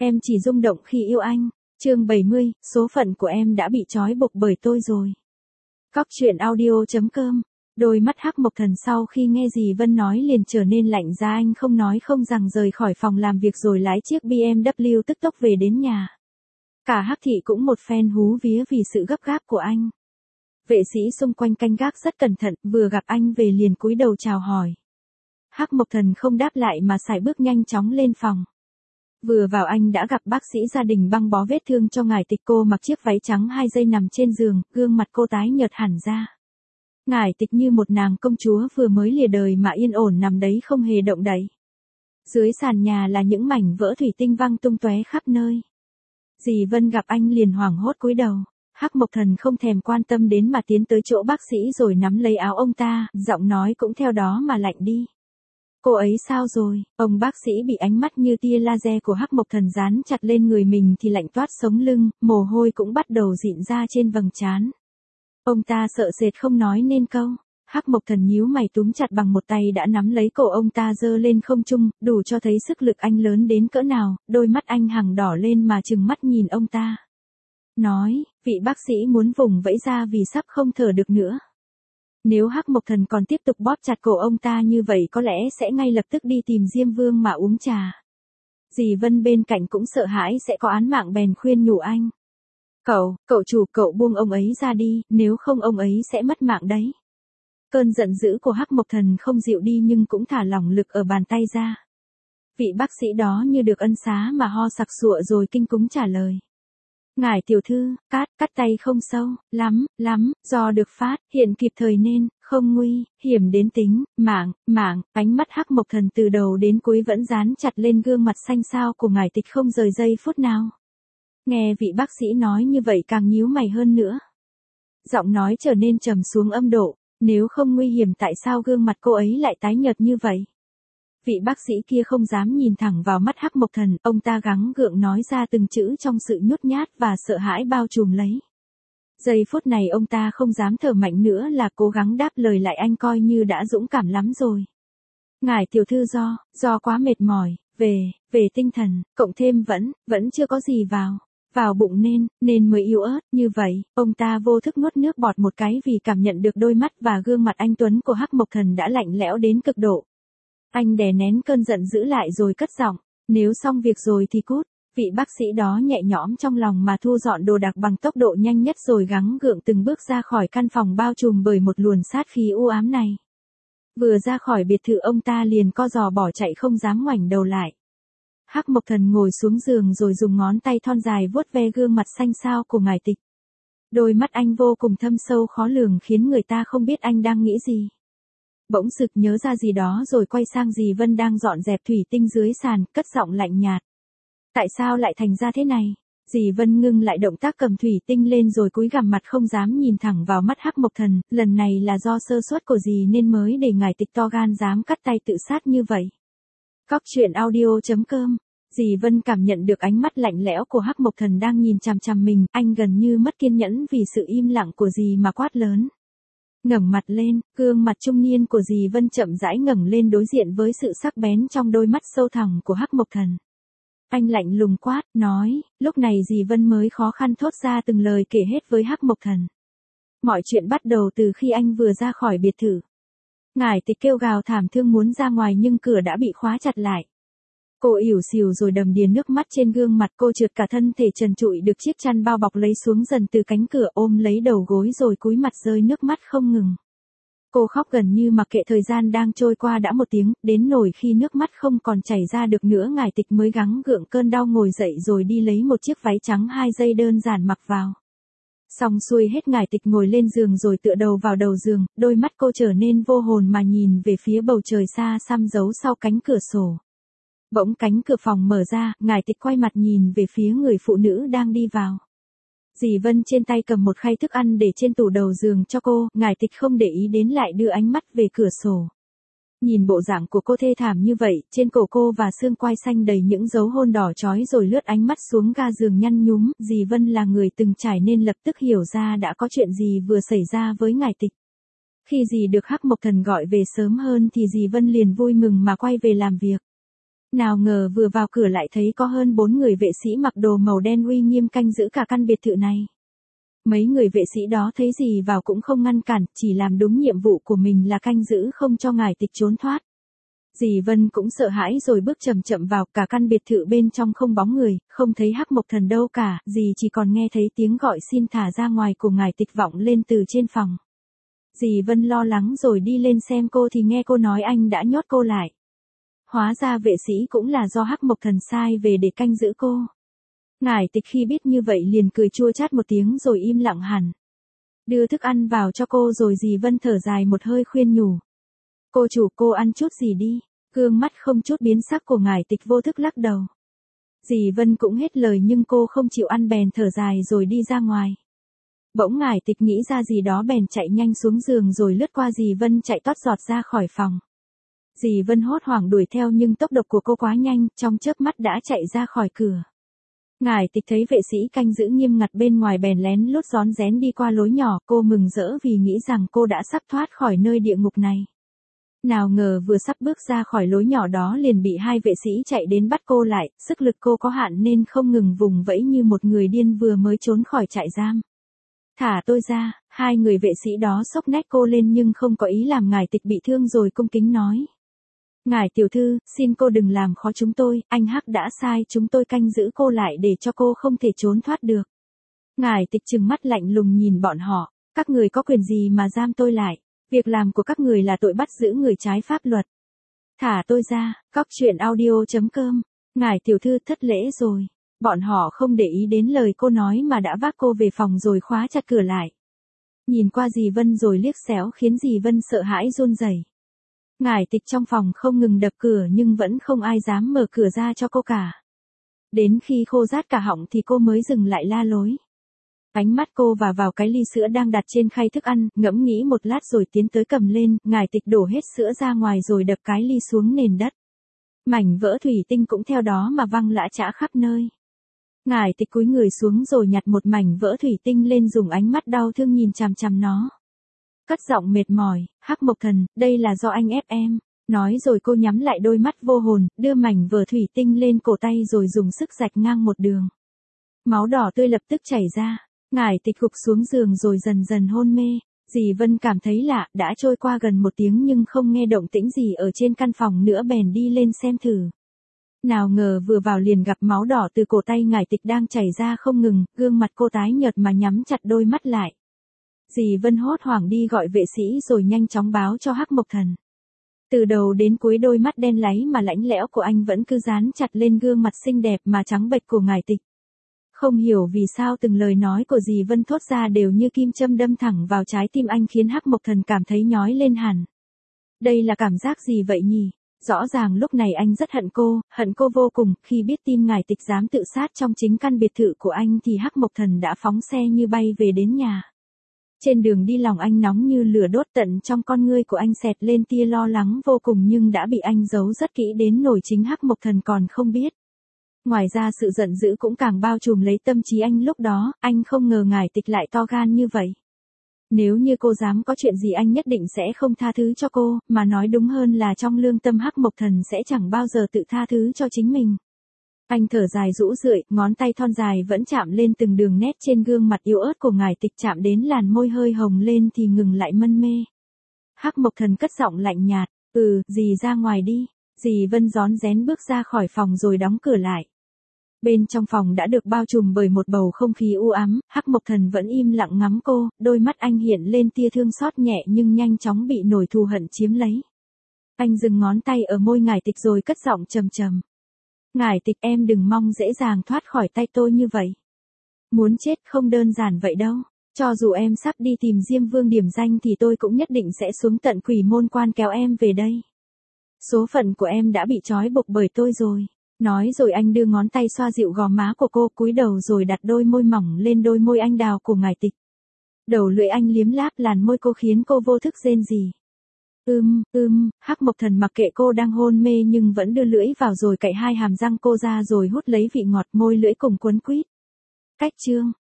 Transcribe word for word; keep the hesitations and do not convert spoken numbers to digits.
Em chỉ rung động khi yêu anh. Chương bảy mươi, số phận của em đã bị trói buộc bởi tôi rồi. Cóc truyện audio chấm com. Đôi mắt Hắc Mộc Thần sau khi nghe dì Vân nói liền trở nên lạnh giá, anh không nói không rằng rời khỏi phòng làm việc rồi lái chiếc bê em vê tức tốc về đến nhà. Cả Hắc thị cũng một phen hú vía vì sự gấp gáp của anh. Vệ sĩ xung quanh canh gác rất cẩn thận, vừa gặp anh về liền cúi đầu chào hỏi. Hắc Mộc Thần không đáp lại mà sải bước nhanh chóng lên phòng. Vừa vào anh đã gặp bác sĩ gia đình băng bó vết thương cho ngài Tịch, cô mặc chiếc váy trắng hai dây nằm trên giường, gương mặt cô tái nhợt hẳn ra. Ngài Tịch như một nàng công chúa vừa mới lìa đời mà yên ổn nằm đấy không hề động đậy. Dưới sàn nhà là những mảnh vỡ thủy tinh văng tung tóe khắp nơi. Dì Vân gặp anh liền hoảng hốt cúi đầu. Hắc Mộc Thần không thèm quan tâm đến mà tiến tới chỗ bác sĩ rồi nắm lấy áo ông ta, giọng nói cũng theo đó mà lạnh đi. Cô ấy sao rồi? Ông bác sĩ bị ánh mắt như tia laser của Hắc Mộc Thần dán chặt lên người mình thì lạnh toát sống lưng, mồ hôi cũng bắt đầu rịn ra trên vầng trán. Ông ta sợ sệt không nói nên câu. Hắc Mộc Thần nhíu mày túm chặt bằng một tay đã nắm lấy cổ ông ta giơ lên không trung, đủ cho thấy sức lực anh lớn đến cỡ nào, đôi mắt anh hằng đỏ lên mà trừng mắt nhìn ông ta. Nói, vị bác sĩ muốn vùng vẫy ra vì sắp không thở được nữa. Nếu Hắc Mộc Thần còn tiếp tục bóp chặt cổ ông ta như vậy có lẽ sẽ ngay lập tức đi tìm Diêm Vương mà uống trà. Dì Vân bên cạnh cũng sợ hãi sẽ có án mạng bèn khuyên nhủ anh. Cậu, cậu chủ, cậu buông ông ấy ra đi, nếu không ông ấy sẽ mất mạng đấy. Cơn giận dữ của Hắc Mộc Thần không dịu đi nhưng cũng thả lỏng lực ở bàn tay ra. Vị bác sĩ đó như được ân xá mà ho sặc sụa rồi kinh cúng trả lời. Ngài tiểu thư, cát, cắt tay không sâu, lắm, lắm, do được phát, hiện kịp thời nên, không nguy, hiểm đến tính, mạng, mạng, ánh mắt Hắc Mộc Thần từ đầu đến cuối vẫn dán chặt lên gương mặt xanh xao của ngài Tịch không rời giây phút nào. Nghe vị bác sĩ nói như vậy càng nhíu mày hơn nữa. Giọng nói trở nên trầm xuống âm độ, nếu không nguy hiểm tại sao gương mặt cô ấy lại tái nhợt như vậy? Vị bác sĩ kia không dám nhìn thẳng vào mắt Hắc Mộc Thần, ông ta gắng gượng nói ra từng chữ trong sự nhút nhát và sợ hãi bao trùm lấy. Giây phút này ông ta không dám thở mạnh nữa là cố gắng đáp lời lại, anh coi như đã dũng cảm lắm rồi. Ngài tiểu thư do, do quá mệt mỏi, về, về tinh thần, cộng thêm vẫn, vẫn chưa có gì vào, vào bụng nên, nên mới yếu ớt, như vậy, ông ta vô thức nuốt nước bọt một cái vì cảm nhận được đôi mắt và gương mặt anh tuấn của Hắc Mộc Thần đã lạnh lẽo đến cực độ. Anh đè nén cơn giận dữ lại rồi cất giọng, nếu xong việc rồi thì cút. Vị bác sĩ đó nhẹ nhõm trong lòng mà thu dọn đồ đạc bằng tốc độ nhanh nhất rồi gắng gượng từng bước ra khỏi căn phòng bao trùm bởi một luồng sát khí u ám này. Vừa ra khỏi biệt thự ông ta liền co giò bỏ chạy không dám ngoảnh đầu lại. Hắc Mộc Thần ngồi xuống giường rồi dùng ngón tay thon dài vuốt ve gương mặt xanh xao của ngài Tịch. Đôi mắt anh vô cùng thâm sâu khó lường khiến người ta không biết anh đang nghĩ gì. Bỗng sực nhớ ra gì đó rồi quay sang dì Vân đang dọn dẹp thủy tinh dưới sàn, cất giọng lạnh nhạt. Tại sao lại thành ra thế này? Dì Vân ngưng lại động tác cầm thủy tinh lên rồi cúi gằm mặt không dám nhìn thẳng vào mắt Hắc Mộc Thần, lần này là do sơ suất của dì nên mới để ngài Tịch to gan dám cắt tay tự sát như vậy. Cóc truyện audio chấm com. Dì Vân cảm nhận được ánh mắt lạnh lẽo của Hắc Mộc Thần đang nhìn chằm chằm mình, anh gần như mất kiên nhẫn vì sự im lặng của dì mà quát lớn. Ngẩng mặt lên, gương mặt trung niên của dì Vân chậm rãi ngẩng lên đối diện với sự sắc bén trong đôi mắt sâu thẳm của Hắc Mộc Thần. Anh lạnh lùng quát, nói, lúc này dì Vân mới khó khăn thốt ra từng lời kể hết với Hắc Mộc Thần. Mọi chuyện bắt đầu từ khi anh vừa ra khỏi biệt thự. Ngài Tịch kêu gào thảm thương muốn ra ngoài nhưng cửa đã bị khóa chặt lại. Cô ỉu xìu rồi đầm đìa nước mắt trên gương mặt, cô trượt cả thân thể trần trụi được chiếc chăn bao bọc lấy xuống dần từ cánh cửa, ôm lấy đầu gối rồi cúi mặt rơi nước mắt không ngừng. Cô khóc gần như mặc kệ thời gian đang trôi qua đã một tiếng, đến nỗi khi nước mắt không còn chảy ra được nữa ngài Tịch mới gắng gượng cơn đau ngồi dậy rồi đi lấy một chiếc váy trắng hai dây đơn giản mặc vào. Xong xuôi hết ngài Tịch ngồi lên giường rồi tựa đầu vào đầu giường, đôi mắt cô trở nên vô hồn mà nhìn về phía bầu trời xa xăm giấu sau cánh cửa sổ. Bỗng cánh cửa phòng mở ra, ngài Tịch quay mặt nhìn về phía người phụ nữ đang đi vào. Dì Vân trên tay cầm một khay thức ăn để trên tủ đầu giường cho cô, ngài Tịch không để ý đến lại đưa ánh mắt về cửa sổ. Nhìn bộ dạng của cô thê thảm như vậy, trên cổ cô và xương quai xanh đầy những dấu hôn đỏ chói rồi lướt ánh mắt xuống ga giường nhăn nhúm, dì Vân là người từng trải nên lập tức hiểu ra đã có chuyện gì vừa xảy ra với ngài Tịch. Khi dì được Hắc Mộc Thần gọi về sớm hơn thì dì Vân liền vui mừng mà quay về làm việc. Nào ngờ vừa vào cửa lại thấy có hơn bốn người vệ sĩ mặc đồ màu đen uy nghiêm canh giữ cả căn biệt thự này. Mấy người vệ sĩ đó thấy gì vào cũng không ngăn cản, chỉ làm đúng nhiệm vụ của mình là canh giữ không cho ngài tịch trốn thoát. Dì Vân cũng sợ hãi rồi bước chậm chậm vào, cả căn biệt thự bên trong không bóng người, không thấy Hắc Mộc Thần đâu cả, dì chỉ còn nghe thấy tiếng gọi xin thả ra ngoài của ngài tịch vọng lên từ trên phòng. Dì Vân lo lắng rồi đi lên xem cô thì nghe cô nói anh đã nhốt cô lại. Hóa ra vệ sĩ cũng là do Hắc Mộc Thần sai về để canh giữ cô. Ngải tịch khi biết như vậy liền cười chua chát một tiếng rồi im lặng hẳn. Đưa thức ăn vào cho cô rồi dì Vân thở dài một hơi khuyên nhủ. Cô chủ, cô ăn chút gì đi. Gương mắt không chút biến sắc của ngải tịch vô thức lắc đầu. Dì Vân cũng hết lời nhưng cô không chịu ăn bèn thở dài rồi đi ra ngoài. Bỗng ngải tịch nghĩ ra gì đó bèn chạy nhanh xuống giường rồi lướt qua dì Vân chạy tót giọt ra khỏi phòng. Dì Vân hốt hoảng đuổi theo nhưng tốc độ của cô quá nhanh, trong chớp mắt đã chạy ra khỏi cửa. Ngải tịch thấy vệ sĩ canh giữ nghiêm ngặt bên ngoài bèn lén lút rón rén đi qua lối nhỏ, cô mừng rỡ vì nghĩ rằng cô đã sắp thoát khỏi nơi địa ngục này. Nào ngờ vừa sắp bước ra khỏi lối nhỏ đó liền bị hai vệ sĩ chạy đến bắt cô lại, sức lực cô có hạn nên không ngừng vùng vẫy như một người điên vừa mới trốn khỏi trại giam. Thả tôi ra, hai người vệ sĩ đó xốc nét cô lên nhưng không có ý làm ngải tịch bị thương rồi cung kính nói. Ngải tiểu thư, xin cô đừng làm khó chúng tôi, anh Hắc đã sai chúng tôi canh giữ cô lại để cho cô không thể trốn thoát được. Ngải tịch trừng mắt lạnh lùng nhìn bọn họ, các người có quyền gì mà giam tôi lại, việc làm của các người là tội bắt giữ người trái pháp luật. Thả tôi ra, cóc truyện audio chấm com, ngải tiểu thư thất lễ rồi. Bọn họ không để ý đến lời cô nói mà đã vác cô về phòng rồi khóa chặt cửa lại. Nhìn qua dì Vân rồi liếc xéo khiến dì Vân sợ hãi run rẩy. Ngải tịch trong phòng không ngừng đập cửa nhưng vẫn không ai dám mở cửa ra cho cô cả. Đến khi khô rát cả họng thì cô mới dừng lại la lối. Ánh mắt cô và vào cái ly sữa đang đặt trên khay thức ăn, ngẫm nghĩ một lát rồi tiến tới cầm lên, ngải tịch đổ hết sữa ra ngoài rồi đập cái ly xuống nền đất. Mảnh vỡ thủy tinh cũng theo đó mà văng lã chã khắp nơi. Ngải tịch cúi người xuống rồi nhặt một mảnh vỡ thủy tinh lên dùng ánh mắt đau thương nhìn chằm chằm nó. Cất giọng mệt mỏi, Hắc Mộc Thần, đây là do anh ép em. Nói rồi cô nhắm lại đôi mắt vô hồn, đưa mảnh vỡ thủy tinh lên cổ tay rồi dùng sức rạch ngang một đường. Máu đỏ tươi lập tức chảy ra, ngải tịch gục xuống giường rồi dần dần hôn mê. Dì Vân cảm thấy lạ, đã trôi qua gần một tiếng nhưng không nghe động tĩnh gì ở trên căn phòng nữa bèn đi lên xem thử. Nào ngờ vừa vào liền gặp máu đỏ từ cổ tay ngải tịch đang chảy ra không ngừng, gương mặt cô tái nhợt mà nhắm chặt đôi mắt lại. Dì Vân hốt hoảng đi gọi vệ sĩ rồi nhanh chóng báo cho Hắc Mộc Thần. Từ đầu đến cuối đôi mắt đen láy mà lãnh lẽo của anh vẫn cứ dán chặt lên gương mặt xinh đẹp mà trắng bệch của ngải tịch. Không hiểu vì sao từng lời nói của dì Vân thốt ra đều như kim châm đâm thẳng vào trái tim anh khiến Hắc Mộc Thần cảm thấy nhói lên hẳn. Đây là cảm giác gì vậy nhỉ? Rõ ràng lúc này anh rất hận cô, hận cô vô cùng, khi biết tin ngải tịch dám tự sát trong chính căn biệt thự của anh thì Hắc Mộc Thần đã phóng xe như bay về đến nhà. Trên đường đi lòng anh nóng như lửa đốt, tận trong con ngươi của anh xẹt lên tia lo lắng vô cùng nhưng đã bị anh giấu rất kỹ đến nỗi chính Hắc Mộc Thần còn không biết. Ngoài ra sự giận dữ cũng càng bao trùm lấy tâm trí anh lúc đó, anh không ngờ ngải tịch lại to gan như vậy. Nếu như cô dám có chuyện gì anh nhất định sẽ không tha thứ cho cô, mà nói đúng hơn là trong lương tâm Hắc Mộc Thần sẽ chẳng bao giờ tự tha thứ cho chính mình. Anh thở dài rũ rượi, ngón tay thon dài vẫn chạm lên từng đường nét trên gương mặt yếu ớt của ngải tịch, chạm đến làn môi hơi hồng lên thì ngừng lại mân mê. Hắc Mộc Thần cất giọng lạnh nhạt, ừ, dì ra ngoài đi. Dì Vân rón rén bước ra khỏi phòng rồi đóng cửa lại. Bên trong phòng đã được bao trùm bởi một bầu không khí u ám, Hắc Mộc Thần vẫn im lặng ngắm cô, đôi mắt anh hiện lên tia thương xót nhẹ nhưng nhanh chóng bị nỗi thù hận chiếm lấy. Anh dừng ngón tay ở môi ngải tịch rồi cất giọng trầm trầm. Ngải tịch, em đừng mong dễ dàng thoát khỏi tay tôi như vậy. Muốn chết không đơn giản vậy đâu. Cho dù em sắp đi tìm Diêm Vương điểm danh thì tôi cũng nhất định sẽ xuống tận Quỷ Môn Quan kéo em về đây. Số phận của em đã bị trói buộc bởi tôi rồi. Nói rồi anh đưa ngón tay xoa dịu gò má của cô, cúi đầu rồi đặt đôi môi mỏng lên đôi môi anh đào của ngải tịch. Đầu lưỡi anh liếm láp làn môi cô khiến cô vô thức rên rỉ. Ưm, ưm, Hắc Mộc Thần mặc kệ cô đang hôn mê nhưng vẫn đưa lưỡi vào rồi cạy hai hàm răng cô ra rồi hút lấy vị ngọt, môi lưỡi cùng quấn quýt. Cách chương